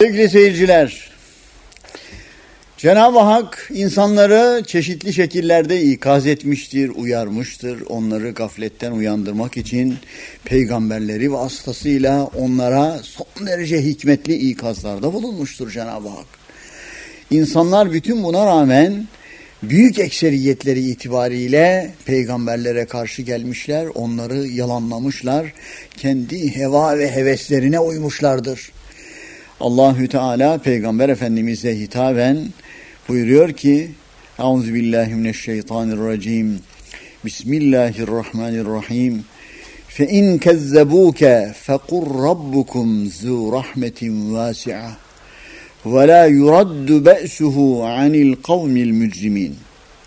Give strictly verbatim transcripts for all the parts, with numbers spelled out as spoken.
Sevgili seyirciler, Cenab-ı Hak insanları çeşitli şekillerde ikaz etmiştir, uyarmıştır. Onları gafletten uyandırmak için peygamberleri vasıtasıyla onlara son derece hikmetli ikazlarda bulunmuştur Cenab-ı Hak. İnsanlar bütün buna rağmen büyük ekseriyetleri itibariyle peygamberlere karşı gelmişler, onları yalanlamışlar, kendi heva ve heveslerine uymuşlardır. Allahü Teala Peygamber Efendimiz'e hitaben buyuruyor ki: Euzubillahimineşşeytanirracim. Bismillahirrahmanirrahim. Fe in kezzebuke fekur rabbukum zu rahmetin vasi'a ve la yuraddu be'suhu anil kavmil mücrimin.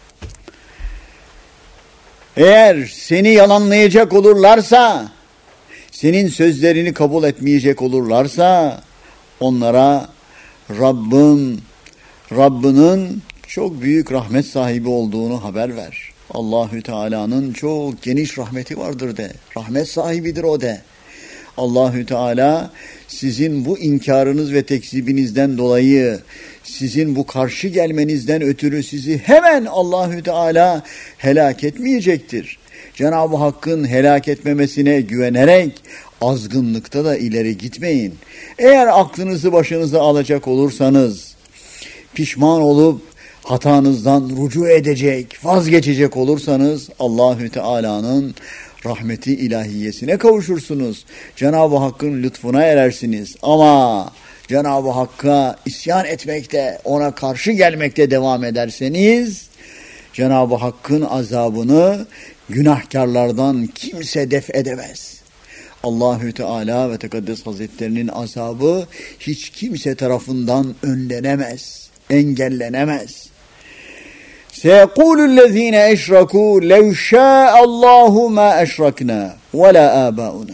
Eğer seni yalanlayacak olurlarsa, senin sözlerini kabul etmeyecek olurlarsa, onlara Rabbin, Rabbinin çok büyük rahmet sahibi olduğunu haber ver. Allahü Teala'nın çok geniş rahmeti vardır de. Rahmet sahibidir o de. Allahü Teala sizin bu inkarınız ve tekzibinizden dolayı, sizin bu karşı gelmenizden ötürü sizi hemen Allahü Teala helak etmeyecektir. Cenab-ı Hakk'ın helak etmemesine güvenerek azgınlıkta da ileri gitmeyin. Eğer aklınızı başınıza alacak olursanız, pişman olup hatanızdan rücu edecek, vazgeçecek olursanız Allahü Teala'nın rahmeti ilahiyesine kavuşursunuz. Cenab-ı Hakk'ın lütfuna erersiniz. Ama Cenab-ı Hakk'a isyan etmekte, ona karşı gelmekte devam ederseniz, Cenab-ı Hakk'ın azabını günahkarlardan kimse def edemez. Allahü Teala ve Tekaddes Hazretlerinin azabı hiç kimse tarafından önlenemez, engellenemez. Seyekulü'llezine eşrakû lev şâ'allâhu mâ eşraknâ ve lâ âbâuna.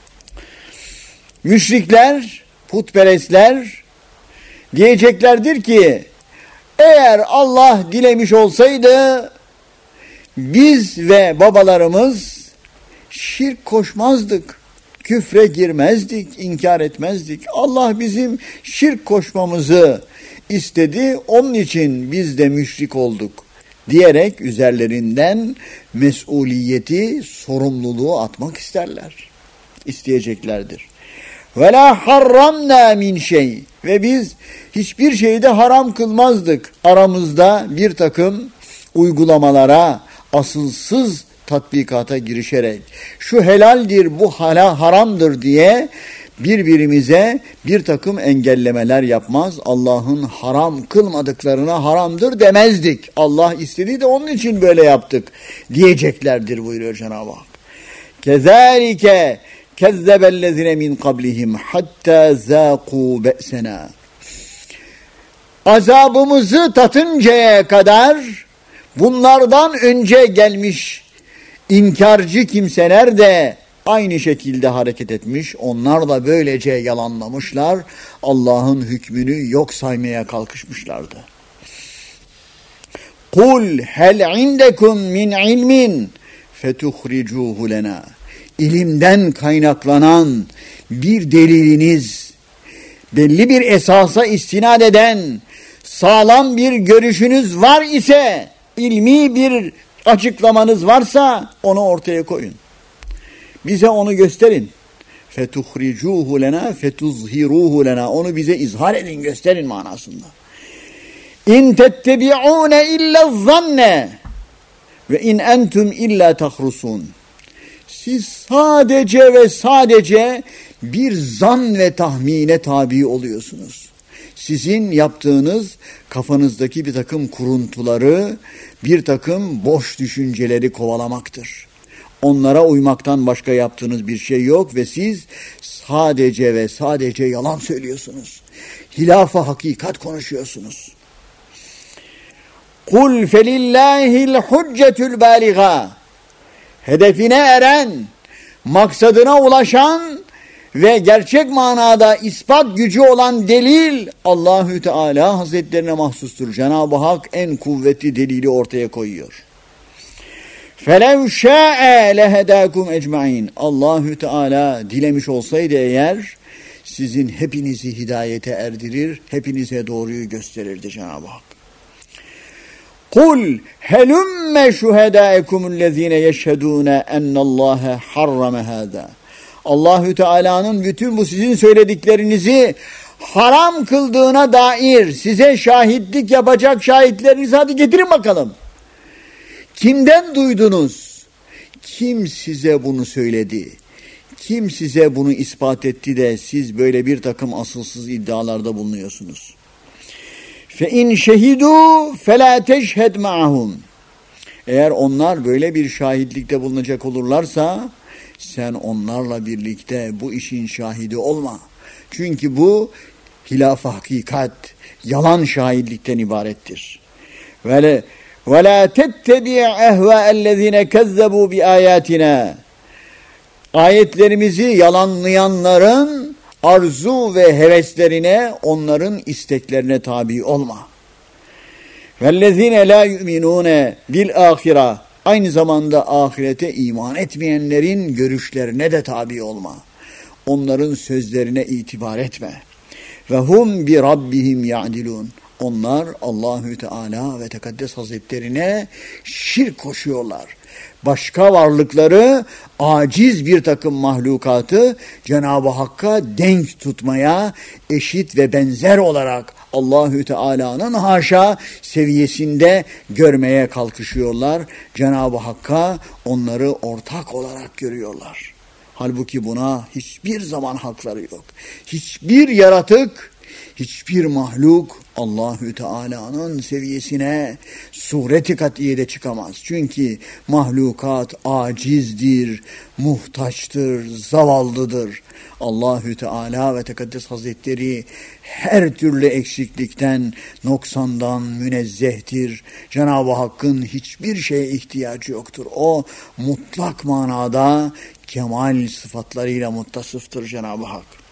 Müşrikler, putperestler diyeceklerdir ki, eğer Allah dilemiş olsaydı biz ve babalarımız şirk koşmazdık, küfre girmezdik, inkar etmezdik. Allah bizim şirk koşmamızı istedi, onun için biz de müşrik olduk diyerek üzerlerinden mesuliyeti, sorumluluğu atmak isterler, isteyeceklerdir. Ve la harramna min şey, ve biz hiçbir şeyi de haram kılmazdık. Aramızda bir takım uygulamalara, asılsız tatbikata girişerek şu helaldir, bu hala haramdır diye birbirimize bir takım engellemeler yapmaz. Allah'ın haram kılmadıklarına haramdır demezdik. Allah istedi de onun için böyle yaptık diyeceklerdir buyuruyor Cenab-ı Hak. Kezalike kezzebellezine min qablihim hatta zaqu be'sena. Azabımızı tatıncaya kadar bunlardan önce gelmiş inkarcı kimseler de aynı şekilde hareket etmiş. Onlar da böylece yalanlamışlar. Allah'ın hükmünü yok saymaya kalkışmışlardı. Kul hel indekum min ilmin fetuhricuhu lena. İlimden kaynaklanan bir deliliniz, belli bir esasa istinad eden sağlam bir görüşünüz var ise, ilmi bir açıklamanız varsa onu ortaya koyun. Bize onu gösterin. Fetuhricuhu lena fetuzhiruhu lena. Onu bize izhar edin, gösterin manasında. İn tettebi'une illa zanne ve in entum illa tahrusun. Siz sadece ve sadece bir zan ve tahmine tabi oluyorsunuz. Sizin yaptığınız kafanızdaki bir takım kuruntuları, bir takım boş düşünceleri kovalamaktır. Onlara uymaktan başka yaptığınız bir şey yok ve siz sadece ve sadece yalan söylüyorsunuz. Hilafa hakikat konuşuyorsunuz. Kul felillahil huccetül bâliga. Hedefine eren, maksadına ulaşan ve gerçek manada ispat gücü olan delil Allahü Teala Hazretlerine mahsustur. Cenab-ı Hak en kuvvetli delili ortaya koyuyor. فَلَوْ شَاءَ لَهَدَاكُمْ اَجْمَعِينَ. Allahü Teala dilemiş olsaydı eğer sizin hepinizi hidayete erdirir, hepinize doğruyu gösterirdi Cenab-ı Hak. Kul helümme şuhedâekumullezîne yeşhedûne ennallâhe harrame hâzâ. Allahü Teala'nın bütün bu sizin söylediklerinizi haram kıldığına dair size şahitlik yapacak şahitlerinizi hadi getirin bakalım. Kimden duydunuz? Kim size bunu söyledi? Kim size bunu ispat etti de siz böyle bir takım asılsız iddialarda bulunuyorsunuz? Fe in şehidu fela teşhed ma'hum. Eğer onlar böyle bir şahitlikte bulunacak olurlarsa sen onlarla birlikte bu işin şahidi olma. Çünkü bu hilaf-ı hakikat, yalan şahitlikten ibarettir. Ve ve la tettebi' ehva'ellezine kezzebu bi ayatina. Ayetlerimizi yalanlayanların arzu ve heveslerine, onların isteklerine tabi olma. Vellezine la yu'minune bil ahire. Aynı zamanda ahirete iman etmeyenlerin görüşlerine de tabi olma. Onların sözlerine itibar etme. Ve hum bi rabbihim ya'dilun. Onlar Allahü Teala ve Tekaddes Hazretlerine şirk koşuyorlar. Başka varlıkları, aciz bir takım mahlukatı Cenab-ı Hakk'a denk tutmaya, eşit ve benzer olarak Allahü Teala'nın haşa seviyesinde görmeye kalkışıyorlar. Cenab-ı Hakk'a onları ortak olarak görüyorlar. Halbuki buna hiçbir zaman hakları yok. Hiçbir yaratık, hiçbir mahluk Allahü Teala'nın seviyesine sureti katiyede çıkamaz. Çünkü mahlukat acizdir, muhtaçtır, zavallıdır. Allahü Teala ve Tekaddes Hazretleri her türlü eksiklikten, noksandan münezzehtir. Cenab-ı Hakk'ın hiçbir şeye ihtiyacı yoktur. O mutlak manada kemal sıfatlarıyla muttasıftır Cenab-ı Hak.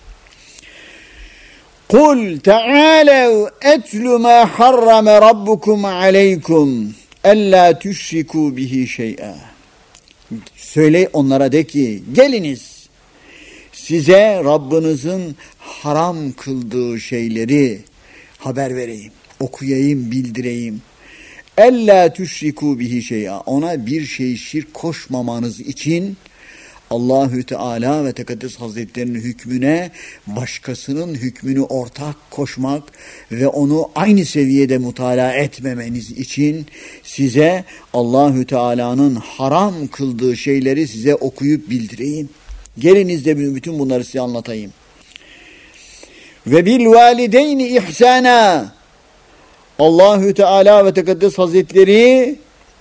Kul ta'alev etlu ma harrame rabbukum aleykum ella tüşriku bihi şey'a. Söyle onlara de ki geliniz size Rabbinizin haram kıldığı şeyleri haber vereyim, okuyayım, bildireyim. Ella tüşriku bihi şey'a. Ona bir şey şirk koşmamanız için Allahü Teala ve Tekaddes Hazretlerinin hükmüne başkasının hükmünü ortak koşmak ve onu aynı seviyede mutala etmemeniz için size Allahü Teala'nın haram kıldığı şeyleri size okuyup bildireyim. Geliniz de bütün bunları size anlatayım. Ve bil valideyni ihsana. Allahü Teala ve Tekaddes Hazretleri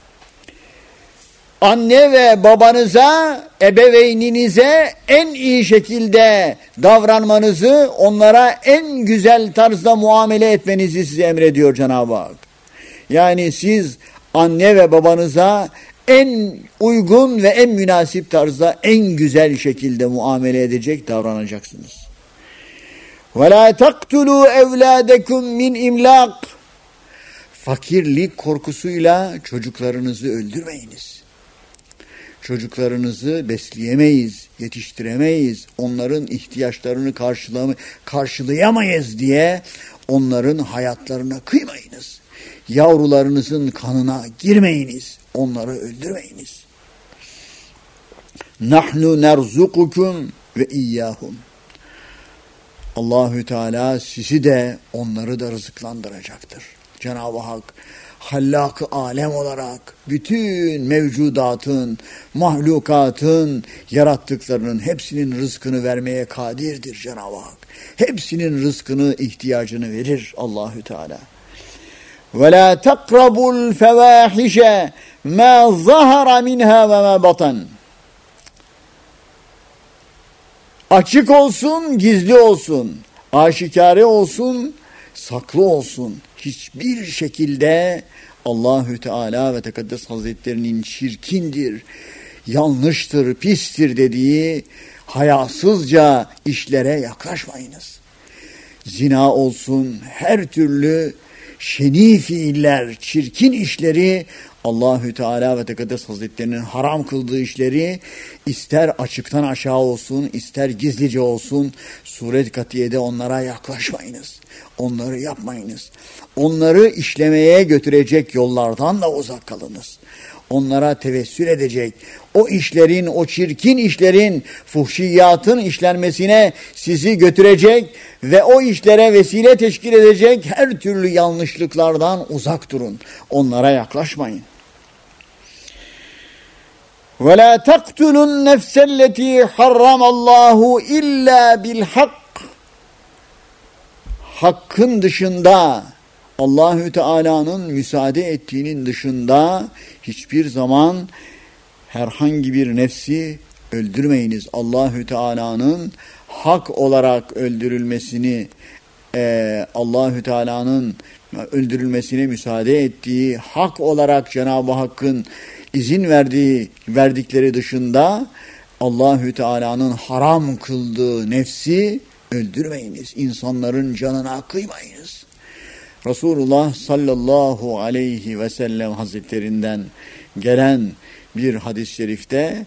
anne ve babanıza, ebeveyninize en iyi şekilde davranmanızı, onlara en güzel tarzda muamele etmenizi size emrediyor Cenab-ı Hak. Yani siz anne ve babanıza en uygun ve en münasip tarzda en güzel şekilde muamele edecek, davranacaksınız. وَلَا تَقْتُلُوا اَوْلَادَكُمْ مِنْ اِمْلَاقٍ. Fakirlik korkusuyla çocuklarınızı öldürmeyiniz. Çocuklarınızı besleyemeyiz, yetiştiremeyiz, onların ihtiyaçlarını karşılama, karşılayamayız diye onların hayatlarına kıymayınız. Yavrularınızın kanına girmeyiniz, onları öldürmeyiniz. Nahnu nerzukukum ve iyyahum. Allahü Teala sizi de onları da rızıklandıracaktır. Cenab-ı Hak hallak-ı alem olarak bütün mevcudatın, mahlukatın, yarattıklarının hepsinin rızkını vermeye kadirdir Cenab-ı Hak. Hepsinin rızkını, ihtiyacını verir Allahü Teala. Ve la takrabul fevahişe ma zahara minha ve ma batan. Açık olsun, gizli olsun, aşikare olsun, saklı olsun. Hiçbir şekilde Allahü Teala ve Tekaddes Hazretlerinin çirkindir, yanlıştır, pistir dediği hayasızca işlere yaklaşmayınız. Zina olsun, her türlü şeni fiiller, çirkin işleri, Allahü Teala ve Tekaddes Hazretlerinin haram kıldığı işleri ister açıktan aşağı olsun, ister gizlice olsun suret katiyede onlara yaklaşmayınız. Onları yapmayınız. Onları işlemeye götürecek yollardan da uzak kalınız. Onlara tevessül edecek, o işlerin, o çirkin işlerin, fuhşiyatın işlenmesine sizi götürecek ve o işlere vesile teşkil edecek her türlü yanlışlıklardan uzak durun. Onlara yaklaşmayın. وَلَا تَقْتُلُوا النَّفْسَ الَّتِي حَرَّمَ اللّٰهُ اِلَّا بِالْحَقِّ. Hakkın dışında, Allahü Teala'nın müsaade ettiğinin dışında hiçbir zaman herhangi bir nefsi öldürmeyiniz. Allahü Teala'nın hak olarak öldürülmesini, e, Allahü Teala'nın öldürülmesine müsaade ettiği, hak olarak Cenab-ı Hakk'ın izin verdiği, verdikleri dışında Allahü Teala'nın haram kıldığı nefsi öldürmeyiniz. İnsanların canına kıymayınız. Resulullah sallallahu aleyhi ve sellem Hazretlerinden gelen bir hadis-i şerifte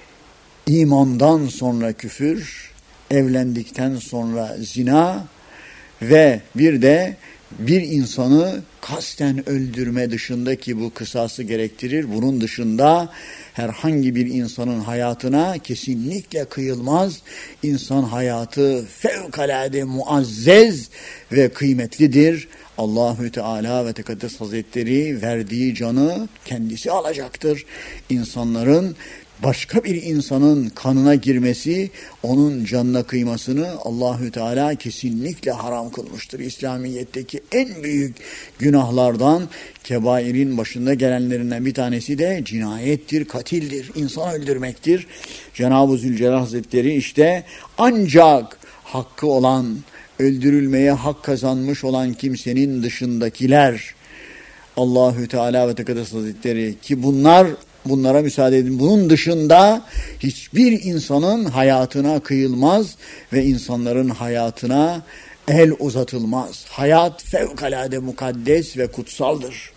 imandan sonra küfür, evlendikten sonra zina ve bir de bir insanı kasten öldürme dışındaki bu kısası gerektirir. Bunun dışında herhangi bir insanın hayatına kesinlikle kıyılmaz. İnsan hayatı fevkalade muazzez ve kıymetlidir. Allahü Teala ve Tekaddes Hazretleri verdiği canı kendisi alacaktır. İnsanların başka bir insanın kanına girmesi, onun canına kıymasını Allahü Teala kesinlikle haram kılmıştır. İslamiyet'teki en büyük günahlardan, kebairin başında gelenlerinden bir tanesi de cinayettir, katildir, insan öldürmektir. Cenab-ı Zülcelal Hazretleri işte ancak hakkı olan, öldürülmeye hak kazanmış olan kimsenin dışındakiler, Allahü Teala ve Tekaddes Hazretleri ki bunlar bunlara müsaade edin. Bunun dışında hiçbir insanın hayatına kıyılmaz ve insanların hayatına el uzatılmaz. Hayat fevkalade mukaddes ve kutsaldır.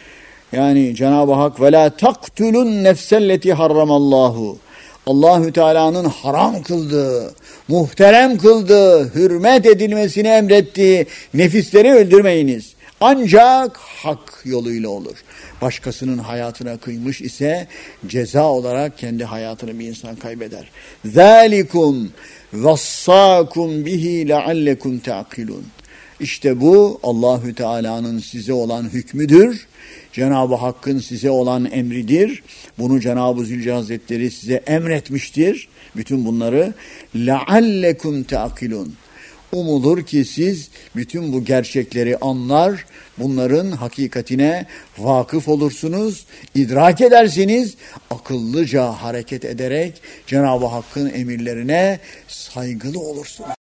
Yani Cenab-ı Hak ve la taktulun nefselleti harramallahu. Allahü Teala'nın haram kıldığı, muhterem kıldığı, hürmet edilmesini emrettiği nefisleri öldürmeyiniz. Ancak hak yoluyla olur. Başkasının hayatına kıymış ise ceza olarak kendi hayatını bir insan kaybeder. ذَٰلِكُمْ وَصَّاكُمْ بِهِ لَعَلَّكُمْ تَعْقِلُونَ. İşte bu Allahü Teala'nın size olan hükmüdür. Cenab-ı Hakk'ın size olan emridir. Bunu Cenab-ı Zülcelal Hazretleri size emretmiştir. Bütün bunları لَعَلَّكُمْ تَعْقِلُونَ. Umulur ki siz bütün bu gerçekleri anlar, bunların hakikatine vakıf olursunuz, idrak edersiniz, akıllıca hareket ederek Cenab-ı Hakk'ın emirlerine saygılı olursunuz.